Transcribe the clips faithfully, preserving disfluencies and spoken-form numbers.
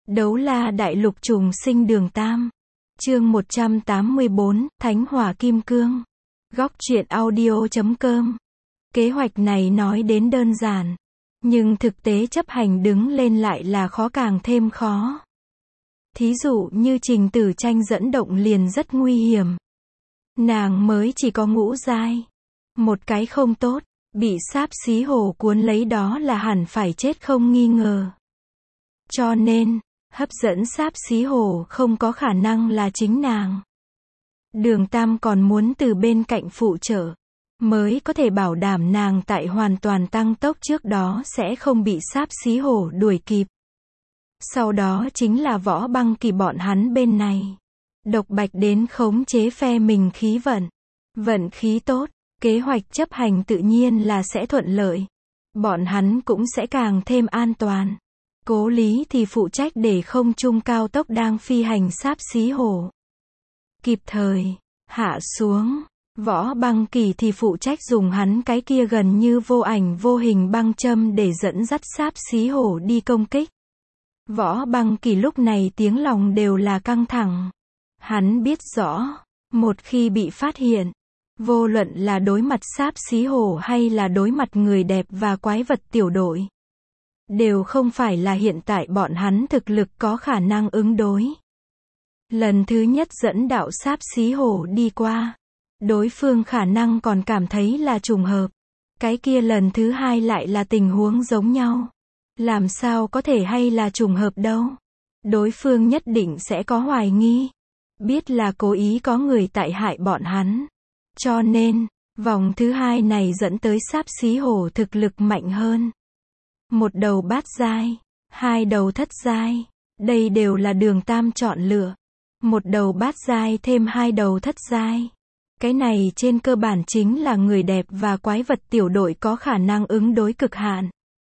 Đấu la đại lục trùng sinh đường Tam. Chương một trăm tám mươi bốn, Thánh hỏa kim cương. Góc truyện audio chấm com. Kế hoạch này nói đến đơn giản, nhưng thực tế chấp hành đứng lên lại là khó càng thêm khó. Thí dụ như Trình Tử Tranh dẫn động liền rất nguy hiểm. Nàng mới chỉ có ngũ giai. Một cái không tốt, bị sáp xí hổ cuốn lấy đó là hẳn phải chết không nghi ngờ. Cho nên, hấp dẫn sáp xí hổ không có khả năng là chính nàng. Đường Tam còn muốn từ bên cạnh phụ trợ, mới có thể bảo đảm nàng tại hoàn toàn tăng tốc trước đó sẽ không bị sáp xí hổ đuổi kịp. Sau đó chính là Võ Băng Kỳ bọn hắn bên này. Độc Bạch đến khống chế phe mình khí vận. Vận khí tốt, kế hoạch chấp hành tự nhiên là sẽ thuận lợi. Bọn hắn cũng sẽ càng thêm an toàn. Cố Lý thì phụ trách để không trung cao tốc đang phi hành sáp xí hổ kịp thời hạ xuống. Võ Băng Kỳ thì phụ trách dùng hắn cái kia gần như vô ảnh vô hình băng châm để dẫn dắt sáp xí hổ đi công kích. Võ Băng Kỳ lúc này tiếng lòng đều là căng thẳng. Hắn biết rõ, một khi bị phát hiện, vô luận là đối mặt sáp xí hổ hay là đối mặt người đẹp và quái vật tiểu đội, đều không phải là hiện tại bọn hắn thực lực có khả năng ứng đối. Lần thứ nhất dẫn đạo sáp xí hổ đi qua, đối phương khả năng còn cảm thấy là trùng hợp. Cái kia lần thứ hai lại là tình huống giống nhau. Làm sao có thể hay là trùng hợp đâu. Đối phương nhất định sẽ có hoài nghi. Biết là cố ý có người tại hại bọn hắn. Cho nên, vòng thứ hai này dẫn tới sáp xí hổ thực lực mạnh hơn. Một đầu bát giai, hai đầu thất giai, đây đều là Đường Tam chọn lựa. Một đầu bát giai thêm hai đầu thất giai. Cái này trên cơ bản chính là người đẹp và quái vật tiểu đội có khả năng ứng đối cực hạn.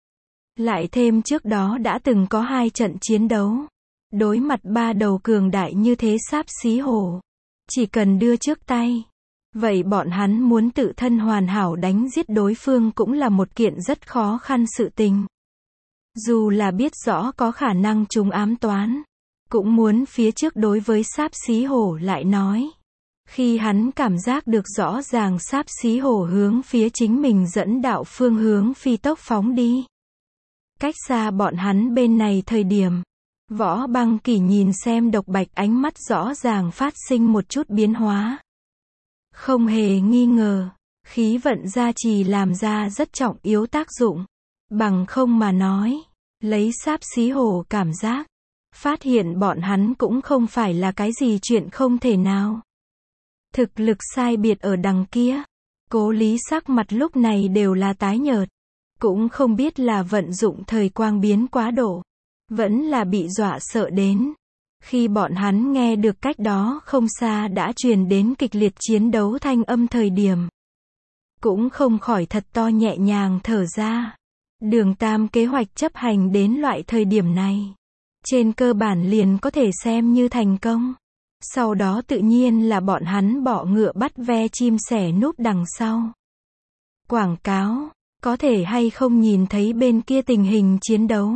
Lại thêm trước đó đã từng có hai trận chiến đấu. Đối mặt ba đầu cường đại như thế sáp xí hổ. Chỉ cần đưa trước tay. Vậy bọn hắn muốn tự thân hoàn hảo đánh giết đối phương cũng là một kiện rất khó khăn sự tình. Dù là biết rõ có khả năng chúng ám toán, cũng muốn phía trước đối với sáp xí hổ lại nói. Khi hắn cảm giác được rõ ràng sáp xí hổ hướng phía chính mình dẫn đạo phương hướng phi tốc phóng đi. Cách xa bọn hắn bên này thời điểm, Võ Băng Kỳ nhìn xem Độc Bạch ánh mắt rõ ràng phát sinh một chút biến hóa. Không hề nghi ngờ, khí vận gia trì làm ra rất trọng yếu tác dụng. Bằng không mà nói, lấy sáp xí hổ cảm giác, phát hiện bọn hắn cũng không phải là cái gì chuyện không thể nào. Thực lực sai biệt ở đằng kia, Cố Lý sắc mặt lúc này đều là tái nhợt. Cũng không biết là vận dụng thời quang biến quá độ, vẫn là bị dọa sợ đến. Khi bọn hắn nghe được cách đó không xa đã truyền đến kịch liệt chiến đấu thanh âm thời điểm, cũng không khỏi thật to nhẹ nhàng thở ra. Đường Tam kế hoạch chấp hành đến loại thời điểm này, trên cơ bản liền có thể xem như thành công. Sau đó tự nhiên là bọn hắn bọ ngựa bắt ve chim sẻ núp đằng sau. Quảng cáo, có thể hay không nhìn thấy bên kia tình hình chiến đấu?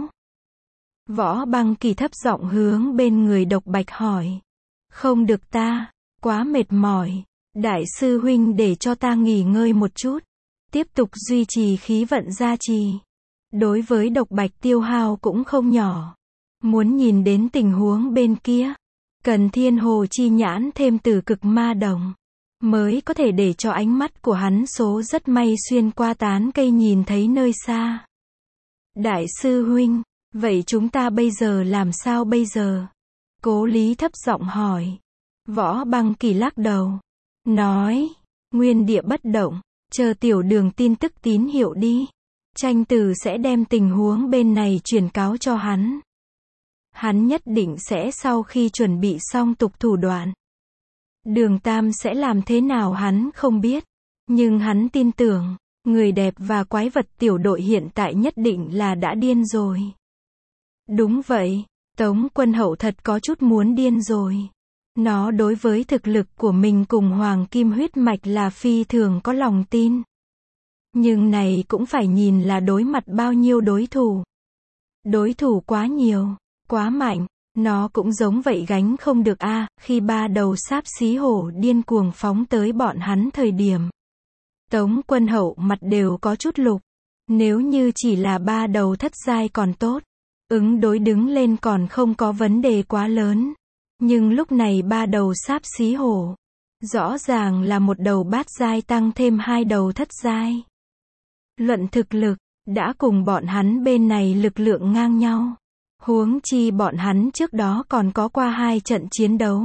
Võ Băng Kỳ thấp giọng hướng bên người Độc Bạch hỏi. Không được ta, quá mệt mỏi. Đại sư huynh để cho ta nghỉ ngơi một chút. Tiếp tục duy trì khí vận gia trì. Đối với Độc Bạch tiêu hao cũng không nhỏ. Muốn nhìn đến tình huống bên kia, cần thiên hồ chi nhãn thêm từ cực ma đồng, mới có thể để cho ánh mắt của hắn số rất may xuyên qua tán cây nhìn thấy nơi xa. Đại sư huynh, vậy chúng ta bây giờ làm sao bây giờ? Cố Lý thấp giọng hỏi. Võ Băng Kỳ lắc đầu, nói, nguyên địa bất động, chờ tiểu Đường tin tức tín hiệu đi. Tranh Tử sẽ đem tình huống bên này truyền cáo cho hắn. Hắn nhất định sẽ sau khi chuẩn bị xong tục thủ đoạn. Đường Tam sẽ làm thế nào hắn không biết. Nhưng hắn tin tưởng, người đẹp và quái vật tiểu đội hiện tại nhất định là đã điên rồi. Đúng vậy, Tống Quân Hậu thật có chút muốn điên rồi. Nó đối với thực lực của mình cùng Hoàng Kim huyết mạch là phi thường có lòng tin. Nhưng này cũng phải nhìn là đối mặt bao nhiêu đối thủ. Đối thủ quá nhiều, quá mạnh, Nó cũng giống vậy gánh không được a, khi ba đầu xáp xí hổ điên cuồng phóng tới bọn hắn thời điểm. Tống Quân Hậu mặt đều có chút lục. Nếu như chỉ là ba đầu thất giai còn tốt. Ứng đối đứng lên còn không có vấn đề quá lớn. Nhưng lúc này ba đầu xáp xí hổ. Rõ ràng là một đầu bát giai tăng thêm hai đầu thất giai. Luận thực lực, đã cùng bọn hắn bên này lực lượng ngang nhau. Huống chi bọn hắn trước đó còn có qua hai trận chiến đấu.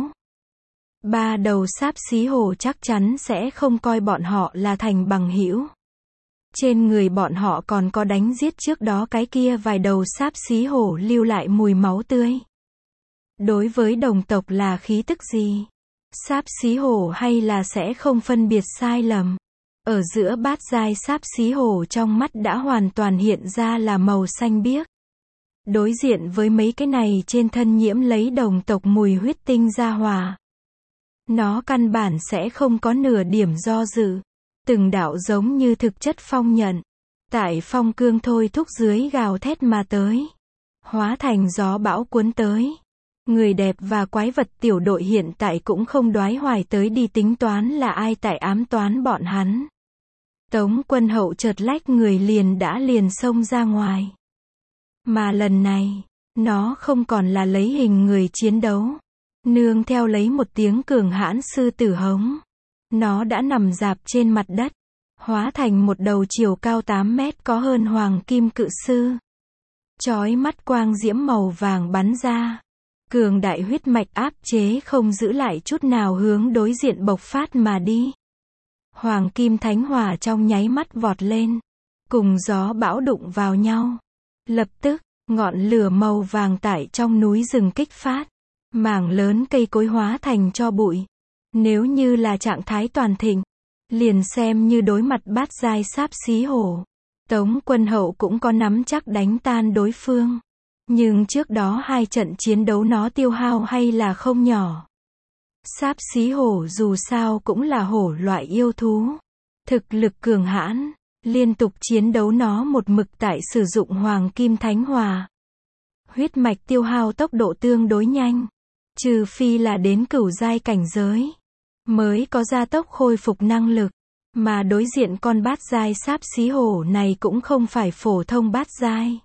Ba đầu xáp xí hổ chắc chắn sẽ không coi bọn họ là thành bằng hữu. Trên người bọn họ còn có đánh giết trước đó cái kia vài đầu xáp xí hổ lưu lại mùi máu tươi. Đối với đồng tộc là khí tức gì? Xáp xí hổ hay là sẽ không phân biệt sai lầm? Ở giữa bát giai xáp xí hổ trong mắt đã hoàn toàn hiện ra là màu xanh biếc. Đối diện với mấy cái này trên thân nhiễm lấy đồng tộc mùi huyết tinh ra hòa. Nó căn bản sẽ không có nửa điểm do dự. Từng đạo giống như thực chất phong nhận. Tại phong cương thôi thúc dưới gào thét mà tới. Hóa thành gió bão cuốn tới. Người đẹp và quái vật tiểu đội hiện tại cũng không đoái hoài tới đi tính toán là ai tại ám toán bọn hắn. Tống Quân Hậu chợt lách người liền đã liền xông ra ngoài. Mà lần này, nó không còn là lấy hình người chiến đấu. Nương theo lấy một tiếng cường hãn sư tử hống. Nó đã nằm rạp trên mặt đất. Hóa thành một đầu chiều cao tám mét có hơn hoàng kim cự sư. Chói mắt quang diễm màu vàng bắn ra. Cường đại huyết mạch áp chế không giữ lại chút nào hướng đối diện bộc phát mà đi. Hoàng kim thánh hỏa trong nháy mắt vọt lên. Cùng gió bão đụng vào nhau. Lập tức, ngọn lửa màu vàng tại trong núi rừng kích phát. Mảng lớn cây cối hóa thành tro bụi. Nếu như là trạng thái toàn thịnh, liền xem như đối mặt bát giai xáp xí hổ. Tống Quân Hậu cũng có nắm chắc đánh tan đối phương. Nhưng trước đó hai trận chiến đấu nó tiêu hao hay là không nhỏ. Xáp xí hổ dù sao cũng là hổ loại yêu thú. Thực lực cường hãn, liên tục chiến đấu nó một mực tại sử dụng hoàng kim thánh hỏa. Huyết mạch tiêu hao tốc độ tương đối nhanh. Trừ phi là đến cửu giai cảnh giới. Mới có gia tốc khôi phục năng lực. Mà đối diện con bát giai xáp xí hổ này cũng không phải phổ thông bát giai.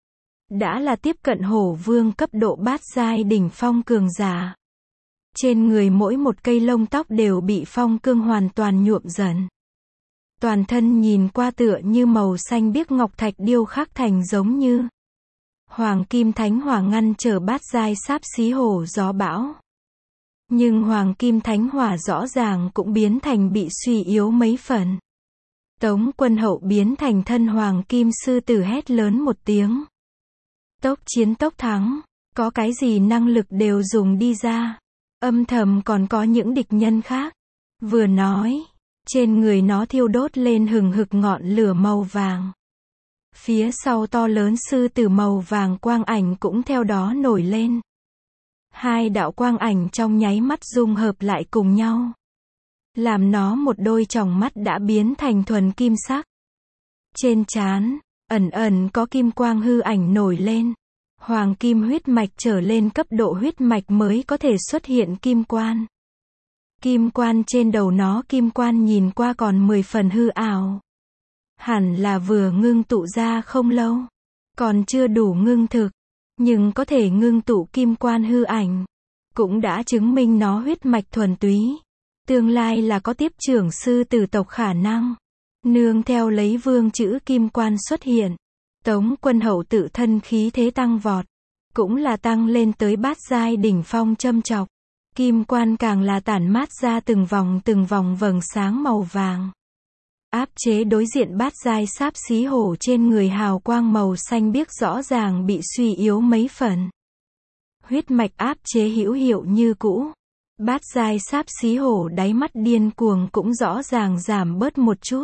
Đã là tiếp cận hổ vương cấp độ bát giai đỉnh phong cường giả. Trên người mỗi một cây lông tóc đều bị phong cương hoàn toàn nhuộm dần. Toàn thân nhìn qua tựa như màu xanh biếc ngọc thạch điêu khắc thành giống như hoàng kim thánh hỏa ngăn trở bát giai xáp xí hổ gió bão. Nhưng hoàng kim thánh hỏa rõ ràng cũng biến thành bị suy yếu mấy phần. Tống Quân Hậu biến thành thân hoàng kim sư tử hét lớn một tiếng. Tốc chiến tốc thắng, có cái gì năng lực đều dùng đi ra. Âm thầm còn có những địch nhân khác. Vừa nói, trên người nó thiêu đốt lên hừng hực ngọn lửa màu vàng. Phía sau to lớn sư tử màu vàng quang ảnh cũng theo đó nổi lên. Hai đạo quang ảnh trong nháy mắt dung hợp lại cùng nhau. Làm nó một đôi tròng mắt đã biến thành thuần kim sắc. Trên trán, ẩn ẩn có kim quang hư ảnh nổi lên. Hoàng kim huyết mạch trở lên cấp độ huyết mạch mới có thể xuất hiện kim quan. Kim quan trên đầu nó kim quan nhìn qua còn mười phần hư ảo. Hẳn là vừa ngưng tụ ra không lâu. Còn chưa đủ ngưng thực. Nhưng có thể ngưng tụ kim quan hư ảnh. Cũng đã chứng minh nó huyết mạch thuần túy. Tương lai là có tiếp trưởng sư tử tộc khả năng. Nương theo lấy vương chữ kim quan xuất hiện. Tống Quân Hậu tự thân khí thế tăng vọt. Cũng là tăng lên tới bát giai đỉnh phong châm chọc. Kim quan càng là tản mát ra từng vòng từng vòng vầng sáng màu vàng. Áp chế đối diện bát giai xáp xí hổ trên người hào quang màu xanh biếc rõ ràng bị suy yếu mấy phần. Huyết mạch áp chế hữu hiệu như cũ. Bát giai xáp xí hổ đáy mắt điên cuồng cũng rõ ràng giảm bớt một chút.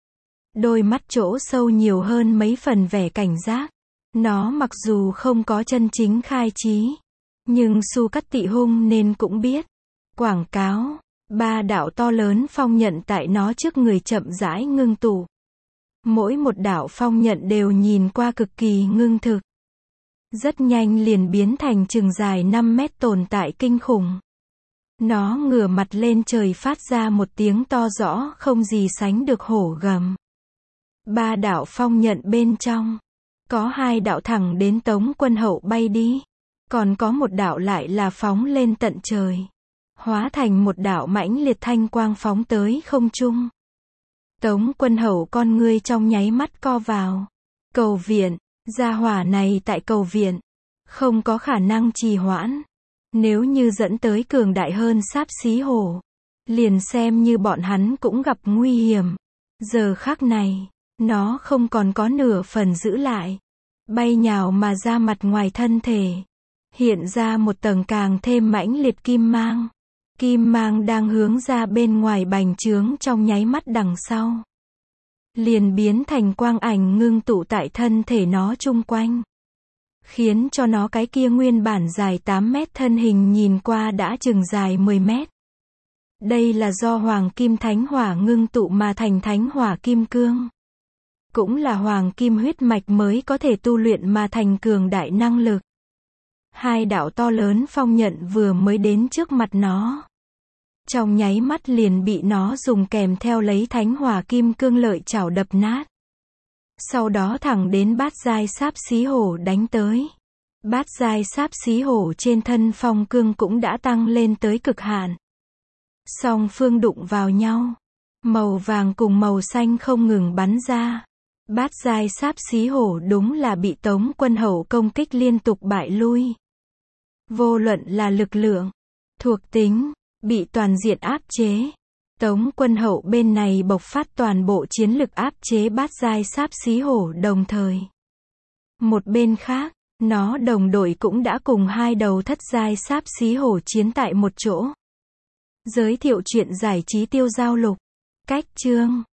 Đôi mắt chỗ sâu nhiều hơn mấy phần vẻ cảnh giác. Nó mặc dù không có chân chính khai trí. Nhưng Su Cắt Tị Hung nên cũng biết. Quảng cáo. Ba đạo to lớn phong nhận tại nó trước người chậm rãi ngưng tụ. Mỗi một đạo phong nhận đều nhìn qua cực kỳ ngưng thực. rất nhanh liền biến thành chừng dài năm mét tồn tại kinh khủng. Nó ngửa mặt lên trời phát ra một tiếng to rõ không gì sánh được hổ gầm. Ba đạo phong nhận bên trong, có hai đạo thẳng đến Tống Quân Hậu bay đi, còn có một đạo lại là phóng lên tận trời, hóa thành một đạo mãnh liệt thanh quang phóng tới không trung. Tống Quân Hậu con ngươi trong nháy mắt co vào. Cầu viện, gia hỏa này tại cầu viện, không có khả năng trì hoãn. Nếu như dẫn tới cường đại hơn Xáp Xí Hổ, liền xem như bọn hắn cũng gặp nguy hiểm. Giờ khắc này, nó không còn có nửa phần giữ lại, bay nhào mà ra mặt ngoài thân thể, hiện ra một tầng càng thêm mãnh liệt kim mang. Kim mang đang hướng ra bên ngoài bành trướng trong nháy mắt đằng sau, liền biến thành quang ảnh ngưng tụ tại thân thể nó chung quanh, khiến cho nó cái kia nguyên bản dài tám mét thân hình nhìn qua đã chừng dài mười mét. Đây là do Hoàng Kim Thánh Hỏa ngưng tụ mà thành Thánh Hỏa Kim Cương, cũng là Hoàng Kim huyết mạch mới có thể tu luyện mà thành cường đại năng lực. Hai đạo to lớn phong nhận vừa mới đến trước mặt nó, trong nháy mắt liền bị nó dùng kèm theo lấy Thánh Hỏa Kim Cương lợi chảo đập nát. Sau đó thẳng đến bát giai Xáp Xí Hổ đánh tới. Bát giai Xáp Xí Hổ trên thân phong cương cũng đã tăng lên tới cực hạn. Song phương đụng vào nhau, màu vàng cùng màu xanh không ngừng bắn ra. Bát giai Xáp Xí Hổ đúng là bị Tống Quân Hậu công kích liên tục bại lui. Vô luận là lực lượng, thuộc tính, bị toàn diện áp chế. Tống Quân Hậu bên này bộc phát toàn bộ chiến lực áp chế bát giai Xáp Xí Hổ đồng thời. Một bên khác, nó đồng đội cũng đã cùng hai đầu thất giai Xáp Xí Hổ chiến tại một chỗ. Giới thiệu truyện giải trí Tiêu Giao Lục. Cách chương